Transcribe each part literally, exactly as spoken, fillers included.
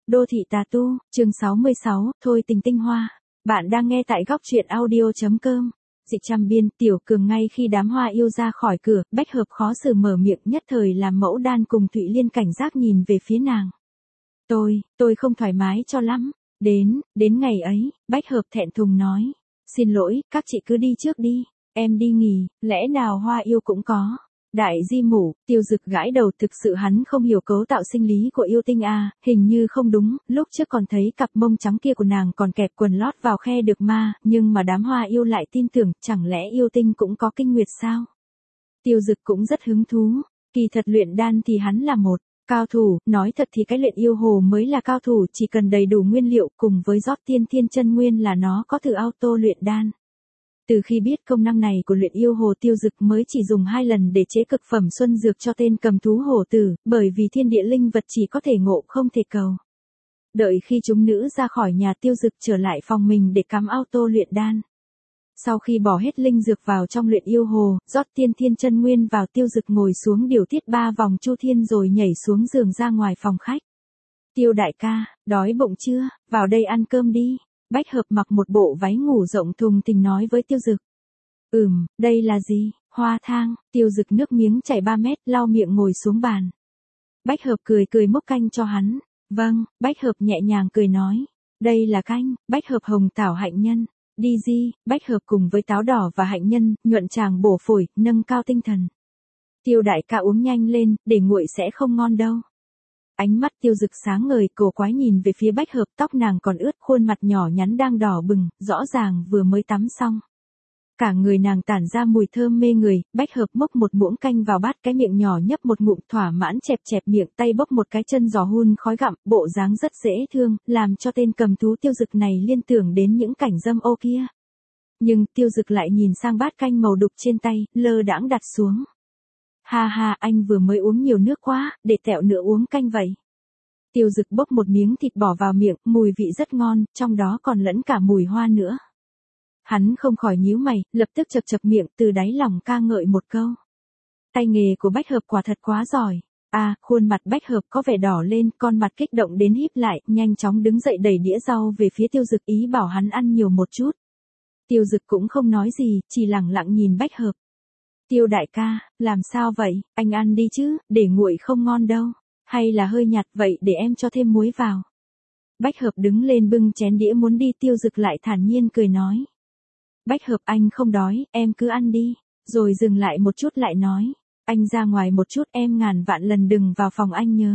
Đô thị tà tu, chương sáu mươi sáu, thôi tình tinh hoa. Bạn đang nghe tại góc truyện audio.com. Dị trăm biên, Tiểu Cường ngay khi đám hoa yêu ra khỏi cửa, Bách Hợp khó xử mở miệng nhất thời làm Mẫu Đan cùng Thụy Liên cảnh giác nhìn về phía nàng. Tôi, tôi không thoải mái cho lắm. Đến, đến ngày ấy, Bách Hợp thẹn thùng nói. Xin lỗi, các chị cứ đi trước đi, em đi nghỉ, lẽ nào hoa yêu cũng có. Đại di mủ, Tiêu Dực gãi đầu, thực sự hắn không hiểu cấu tạo sinh lý của yêu tinh a, hình như không đúng, lúc trước còn thấy cặp mông trắng kia của nàng còn kẹp quần lót vào khe được ma, nhưng mà đám hoa yêu lại tin tưởng, chẳng lẽ yêu tinh cũng có kinh nguyệt sao? Tiêu Dực cũng rất hứng thú, kỳ thật luyện đan thì hắn là một cao thủ, nói thật thì cái luyện yêu hồ mới là cao thủ, chỉ cần đầy đủ nguyên liệu cùng với rót tiên thiên chân nguyên là nó có thử auto luyện đan. Từ khi biết công năng này của luyện yêu hồ, Tiêu Dực mới chỉ dùng hai lần để chế cực phẩm xuân dược cho tên cầm thú hổ tử, bởi vì thiên địa linh vật chỉ có thể ngộ không thể cầu. Đợi khi chúng nữ ra khỏi nhà, Tiêu Dực trở lại phòng mình để cắm auto luyện đan. Sau khi bỏ hết linh dược vào trong luyện yêu hồ, rót tiên thiên chân nguyên vào, Tiêu Dực ngồi xuống điều tiết ba vòng chu thiên rồi nhảy xuống giường ra ngoài phòng khách. Tiêu đại ca, đói bụng chưa, vào đây ăn cơm đi. Bách Hợp mặc một bộ váy ngủ rộng thùng thình nói với Tiêu Dực. Ừm, đây là gì? Hoa thang. Tiêu Dực nước miếng chảy ba mét, lau miệng ngồi xuống bàn. Bách Hợp cười cười múc canh cho hắn. Vâng, Bách Hợp nhẹ nhàng cười nói. Đây là canh, Bách Hợp hồng tảo hạnh nhân. Đi di, Bách Hợp cùng với táo đỏ và hạnh nhân, nhuận tràng bổ phổi, nâng cao tinh thần. Tiêu đại ca uống nhanh lên, để nguội sẽ không ngon đâu. Ánh mắt Tiêu Dực sáng ngời, cổ quái nhìn về phía Bách Hợp, tóc nàng còn ướt, khuôn mặt nhỏ nhắn đang đỏ bừng, rõ ràng vừa mới tắm xong. Cả người nàng tản ra mùi thơm mê người, Bách Hợp múc một muỗng canh vào bát, cái miệng nhỏ nhấp một ngụm thỏa mãn chẹp chẹp miệng, tay bốc một cái chân giò hun khói gặm, bộ dáng rất dễ thương, làm cho tên cầm thú Tiêu Dực này liên tưởng đến những cảnh dâm ô kia. Nhưng Tiêu Dực lại nhìn sang bát canh màu đục trên tay, lơ đãng đặt xuống. Ha ha, anh vừa mới uống nhiều nước quá, để tẹo nữa uống canh vậy. Tiêu Dực bốc một miếng thịt bỏ vào miệng, mùi vị rất ngon, trong đó còn lẫn cả mùi hoa nữa. Hắn không khỏi nhíu mày, lập tức chập chập miệng, từ đáy lòng ca ngợi một câu. Tay nghề của Bách Hợp quả thật quá giỏi. À, khuôn mặt Bách Hợp có vẻ đỏ lên, con mặt kích động đến híp lại, nhanh chóng đứng dậy đẩy đĩa rau về phía Tiêu Dực, ý bảo hắn ăn nhiều một chút. Tiêu Dực cũng không nói gì, chỉ lẳng lặng nhìn Bách Hợp. Tiêu đại ca, làm sao vậy, anh ăn đi chứ, để nguội không ngon đâu, hay là hơi nhạt vậy, để em cho thêm muối vào. Bách Hợp đứng lên bưng chén đĩa muốn đi, Tiêu Dực lại thản nhiên cười nói. Bách Hợp, anh không đói, em cứ ăn đi, rồi dừng lại một chút lại nói. Anh ra ngoài một chút, em ngàn vạn lần đừng vào phòng anh nhớ.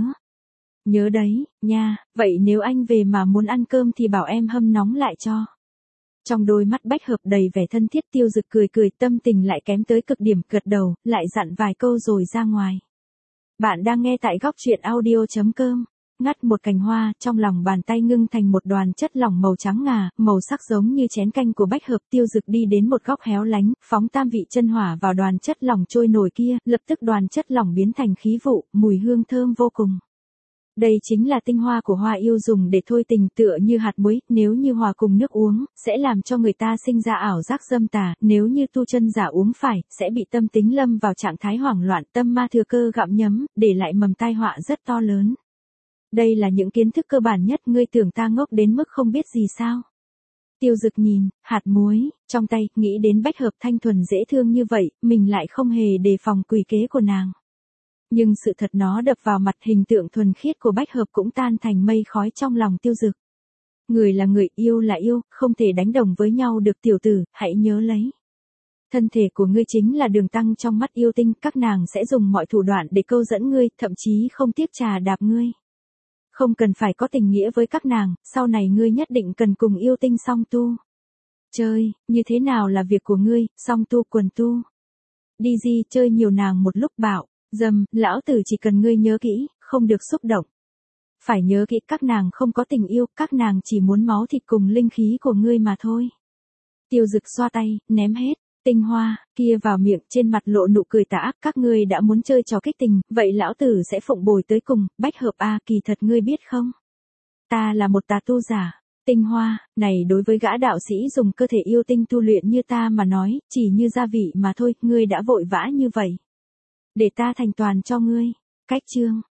Nhớ đấy, nha, vậy nếu anh về mà muốn ăn cơm thì bảo em hâm nóng lại cho. Trong đôi mắt Bách Hợp đầy vẻ thân thiết, Tiêu Dực cười cười, tâm tình lại kém tới cực điểm, gật đầu, lại dặn vài câu rồi ra ngoài. Bạn đang nghe tại góc truyện audio.com. Ngắt một cành hoa, trong lòng bàn tay ngưng thành một đoàn chất lỏng màu trắng ngà, màu sắc giống như chén canh của Bách Hợp. Tiêu Dực đi đến một góc héo lánh, phóng tam vị chân hỏa vào đoàn chất lỏng trôi nổi kia, lập tức đoàn chất lỏng biến thành khí vụ, mùi hương thơm vô cùng. Đây chính là tinh hoa của hoa yêu dùng để thôi tình, tựa như hạt muối, nếu như hòa cùng nước uống, sẽ làm cho người ta sinh ra ảo giác dâm tà, nếu như tu chân giả uống phải, sẽ bị tâm tính lâm vào trạng thái hoảng loạn, tâm ma thừa cơ gặm nhấm, để lại mầm tai họa rất to lớn. Đây là những kiến thức cơ bản nhất, ngươi tưởng ta ngốc đến mức không biết gì sao? Tiêu Dực nhìn, hạt muối, trong tay, nghĩ đến Bách Hợp thanh thuần dễ thương như vậy, mình lại không hề đề phòng quỷ kế của nàng. Nhưng sự thật nó đập vào mặt, hình tượng thuần khiết của Bách Hợp cũng tan thành mây khói trong lòng Tiêu Dực. Người là người, yêu là yêu, không thể đánh đồng với nhau được tiểu tử, hãy nhớ lấy. Thân thể của ngươi chính là đường tăng trong mắt yêu tinh, các nàng sẽ dùng mọi thủ đoạn để câu dẫn ngươi, thậm chí không tiếc trà đạp ngươi. Không cần phải có tình nghĩa với các nàng, sau này ngươi nhất định cần cùng yêu tinh song tu. Chơi, như thế nào là việc của ngươi, song tu quần tu. Đi di, chơi nhiều nàng một lúc bảo. Dâm, lão tử chỉ cần ngươi nhớ kỹ, không được xúc động. Phải nhớ kỹ, các nàng không có tình yêu, các nàng chỉ muốn máu thịt cùng linh khí của ngươi mà thôi. Tiêu Dực xoa tay, ném hết tinh hoa kia vào miệng, trên mặt lộ nụ cười tà ác. Các ngươi đã muốn chơi trò kích tình, vậy lão tử sẽ phụng bồi tới cùng. Bách Hợp a, kỳ thật ngươi biết không? Ta là một tà tu giả. Tinh hoa này đối với gã đạo sĩ dùng cơ thể yêu tinh tu luyện như ta mà nói, chỉ như gia vị mà thôi. Ngươi đã vội vã như vậy, để ta thành toàn cho ngươi. Cách chương